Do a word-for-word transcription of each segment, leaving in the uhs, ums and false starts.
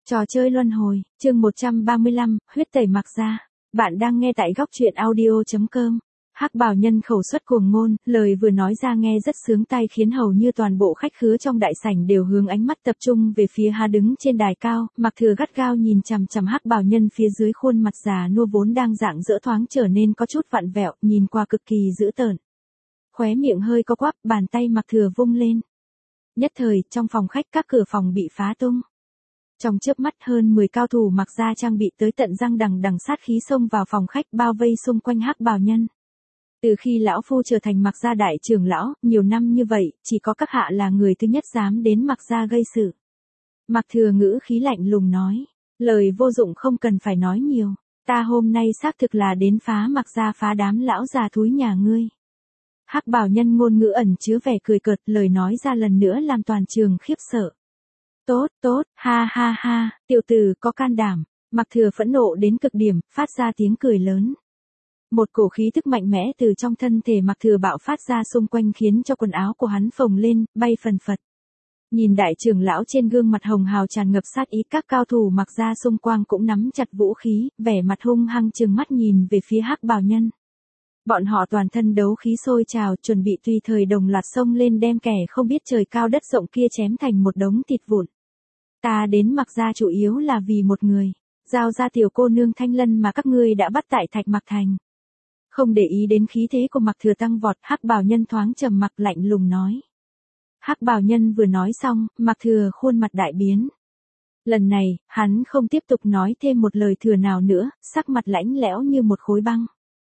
Trò chơi luân hồi, chương một trăm ba mươi lăm, huyết tẩy Mạc Gia. Bạn đang nghe tại góc truyện audio chấm com. Hắc bào nhân khẩu xuất cuồng ngôn, lời vừa nói ra nghe rất sướng tai khiến hầu như toàn bộ khách khứa trong đại sảnh đều hướng ánh mắt tập trung về phía hắn đứng trên đài cao. Mạc Thừa gắt gao nhìn chằm chằm hắc bào nhân phía dưới, khuôn mặt già nua vốn đang rạng rỡ thoáng trở nên có chút vặn vẹo, nhìn qua cực kỳ dữ tợn. Khóe miệng hơi co quắp, bàn tay Mạc Thừa vung lên. Nhất thời, trong phòng khách các cửa phòng bị phá tung. Trong chớp mắt hơn mười cao thủ Mạc Gia trang bị tới tận răng đằng đằng sát khí xông vào phòng khách bao vây xung quanh hắc bào nhân. Từ khi lão phu trở thành Mạc Gia đại trưởng lão, nhiều năm như vậy, chỉ có các hạ là người thứ nhất dám đến Mạc Gia gây sự. Mạc Thừa ngữ khí lạnh lùng nói, lời vô dụng không cần phải nói nhiều, ta hôm nay xác thực là đến phá Mạc Gia, phá đám lão già thúi nhà ngươi. Hắc bào nhân ngôn ngữ ẩn chứa vẻ cười cợt, lời nói ra lần nữa làm toàn trường khiếp sợ. Tốt, tốt, ha ha ha, tiểu tử có can đảm. Mạc Thừa phẫn nộ đến cực điểm, phát ra tiếng cười lớn. Một cổ khí tức mạnh mẽ từ trong thân thể Mạc Thừa bạo phát ra xung quanh khiến cho quần áo của hắn phồng lên, bay phần phật. Nhìn đại trưởng lão trên gương mặt hồng hào tràn ngập sát ý, các cao thủ Mạc Gia xung quanh cũng nắm chặt vũ khí, vẻ mặt hung hăng trừng mắt nhìn về phía hắc bào nhân. Bọn họ toàn thân đấu khí sôi trào, chuẩn bị tùy thời đồng loạt xông lên đem kẻ không biết trời cao đất rộng kia chém thành một đống thịt vụn. Ta đến Mạc Gia chủ yếu là vì một người, giao ra tiểu cô nương Thanh Lân mà các ngươi đã bắt tại Thạch Mạc Thành. Không để ý đến khí thế của Mạc Thừa tăng vọt, hắc bào nhân thoáng trầm mặc lạnh lùng nói. Hắc bào nhân vừa nói xong, Mạc Thừa khuôn mặt đại biến. Lần này, hắn không tiếp tục nói thêm một lời thừa nào nữa, sắc mặt lãnh lẽo như một khối băng.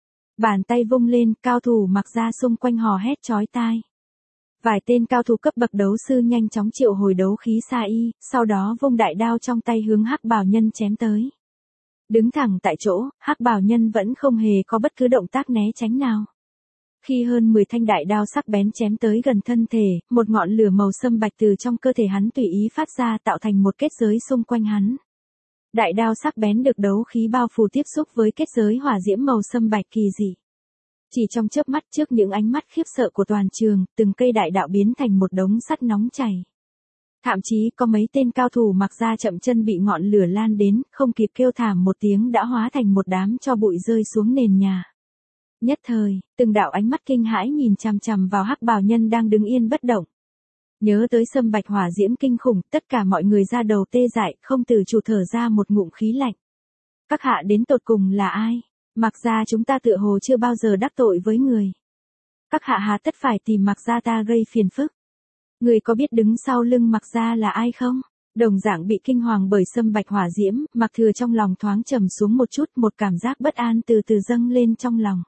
Bàn tay vung lên, cao thủ Mạc Gia xung quanh hò hét chói tai. Vài tên cao thủ cấp bậc đấu sư nhanh chóng triệu hồi đấu khí sa y, sau đó vung đại đao trong tay hướng hắc bào nhân chém tới. Đứng thẳng tại chỗ, hắc bào nhân vẫn không hề có bất cứ động tác né tránh nào. Khi hơn mười thanh đại đao sắc bén chém tới gần thân thể, một ngọn lửa màu sâm bạch từ trong cơ thể hắn tùy ý phát ra, tạo thành một kết giới xung quanh hắn. Đại đao sắc bén được đấu khí bao phủ tiếp xúc với kết giới hỏa diễm màu sâm bạch kỳ dị. Chỉ trong chớp mắt, trước những ánh mắt khiếp sợ của toàn trường, từng cây đại đạo biến thành một đống sắt nóng chảy. Thậm chí có mấy tên cao thủ Mạc Gia chậm chân bị ngọn lửa lan đến, không kịp kêu thảm một tiếng đã hóa thành một đám tro bụi rơi xuống nền nhà. Nhất thời, từng đạo ánh mắt kinh hãi nhìn chằm chằm vào hắc bào nhân đang đứng yên bất động. Nhớ tới sâm bạch hỏa diễm kinh khủng, tất cả mọi người ra đầu tê dại, không tự chủ thở ra một ngụm khí lạnh. Các hạ đến tột cùng là ai? Mạc Gia chúng ta tựa hồ chưa bao giờ đắc tội với người. Các hạ hà tất phải tìm Mạc Gia ta gây phiền phức. Người có biết đứng sau lưng Mạc Gia là ai không? Đồng dạng bị kinh hoàng bởi sâm bạch hỏa diễm, Mạc Thừa trong lòng thoáng trầm xuống một chút, một cảm giác bất an từ từ dâng lên trong lòng.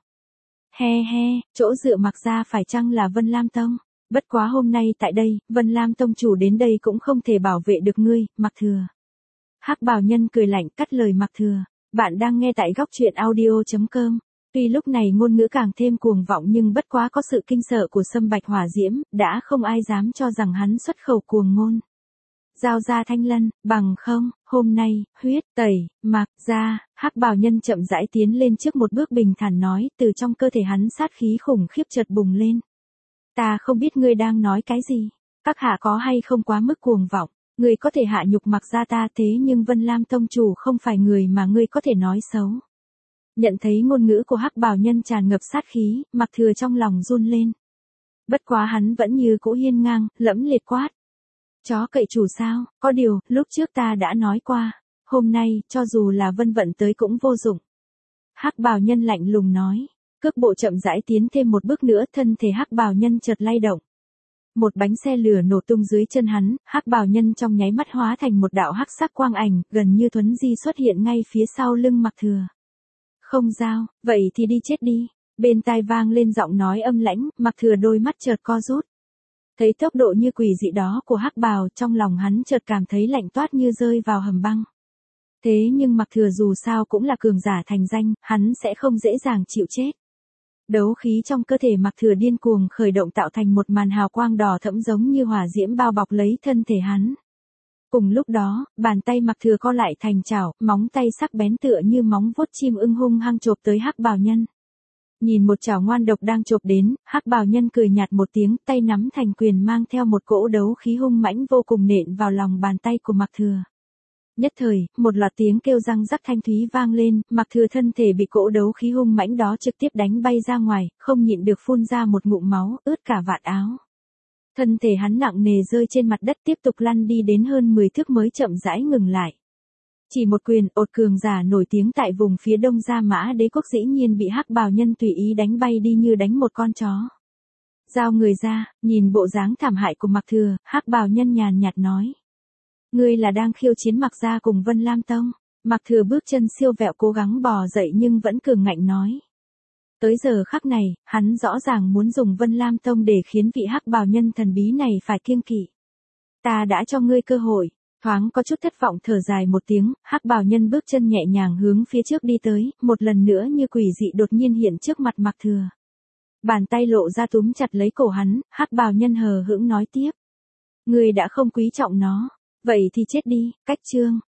He he, chỗ dựa Mạc Gia phải chăng là Vân Lam Tông? Bất quá hôm nay tại đây, Vân Lam Tông chủ đến đây cũng không thể bảo vệ được ngươi, Mạc Thừa. Hắc bào nhân cười lạnh cắt lời Mạc Thừa. Bạn đang nghe tại góc truyện audio chấm com. Tuy lúc này ngôn ngữ càng thêm cuồng vọng nhưng bất quá có sự kinh sợ của sâm bạch hỏa diễm, đã không ai dám cho rằng hắn xuất khẩu cuồng ngôn. Giao ra Thanh Lân, bằng không, hôm nay, huyết tẩy Mạc Gia. Hắc bào nhân chậm rãi tiến lên trước một bước bình thản nói, từ trong cơ thể hắn sát khí khủng khiếp chợt bùng lên. Ta không biết ngươi đang nói cái gì, các hạ có hay không quá mức cuồng vọng. Ngươi có thể hạ nhục Mạc Gia ta, thế nhưng Vân Lam Tông chủ không phải người mà ngươi có thể nói xấu. Nhận thấy ngôn ngữ của hắc bào nhân tràn ngập sát khí, Mạc Thừa trong lòng run lên. Bất quá hắn vẫn như cũ hiên ngang, lẫm liệt quát. Chó cậy chủ sao, có điều, lúc trước ta đã nói qua, hôm nay, cho dù là Vân Vận tới cũng vô dụng. Hắc bào nhân lạnh lùng nói, cước bộ chậm rãi tiến thêm một bước nữa, thân thể hắc bào nhân chợt lay động. Một bánh xe lửa nổ tung dưới chân hắn, hắc bào nhân trong nháy mắt hóa thành một đạo hắc sắc quang ảnh, gần như thuấn di xuất hiện ngay phía sau lưng Mạc Thừa. Không giao, vậy thì đi chết đi. Bên tai vang lên giọng nói âm lãnh, Mạc Thừa đôi mắt chợt co rút. Thấy tốc độ như quỷ dị đó của hắc bào, trong lòng hắn chợt cảm thấy lạnh toát như rơi vào hầm băng. Thế nhưng Mạc Thừa dù sao cũng là cường giả thành danh, hắn sẽ không dễ dàng chịu chết. Đấu khí trong cơ thể Mạc Thừa điên cuồng khởi động tạo thành một màn hào quang đỏ thẫm giống như hỏa diễm bao bọc lấy thân thể hắn. Cùng lúc đó, bàn tay Mạc Thừa co lại thành chảo, móng tay sắc bén tựa như móng vuốt chim ưng hung hăng chộp tới hắc bào nhân. Nhìn một chảo ngoan độc đang chộp đến, hắc bào nhân cười nhạt một tiếng, tay nắm thành quyền mang theo một cỗ đấu khí hung mãnh vô cùng nện vào lòng bàn tay của Mạc Thừa. Nhất thời, một loạt tiếng kêu răng rắc thanh thúy vang lên, Mạc Thừa thân thể bị cỗ đấu khí hung mãnh đó trực tiếp đánh bay ra ngoài, không nhịn được phun ra một ngụm máu, ướt cả vạt áo. Thân thể hắn nặng nề rơi trên mặt đất tiếp tục lăn đi đến hơn mười thước mới chậm rãi ngừng lại. Chỉ một quyền, ột cường giả nổi tiếng tại vùng phía đông Gia Mã Đế quốc dĩ nhiên bị hắc bào nhân tùy ý đánh bay đi như đánh một con chó. Giao người ra, nhìn bộ dáng thảm hại của Mạc Thừa, hắc bào nhân nhàn nhạt nói. Ngươi là đang khiêu chiến Mạc gia cùng Vân Lam Tông. Mạc Thừa bước chân siêu vẹo cố gắng bò dậy nhưng vẫn cường ngạnh nói. Tới giờ khắc này, hắn rõ ràng muốn dùng Vân Lam Tông để khiến vị hắc bào nhân thần bí này phải kiêng kỵ. Ta đã cho ngươi cơ hội. Thoáng có chút thất vọng thở dài một tiếng, hắc bào nhân bước chân nhẹ nhàng hướng phía trước đi tới, một lần nữa như quỷ dị đột nhiên hiện trước mặt Mạc Thừa. Bàn tay lộ ra túm chặt lấy cổ hắn, hắc bào nhân hờ hững nói tiếp. Ngươi đã không quý trọng nó, vậy thì chết đi, cách chương.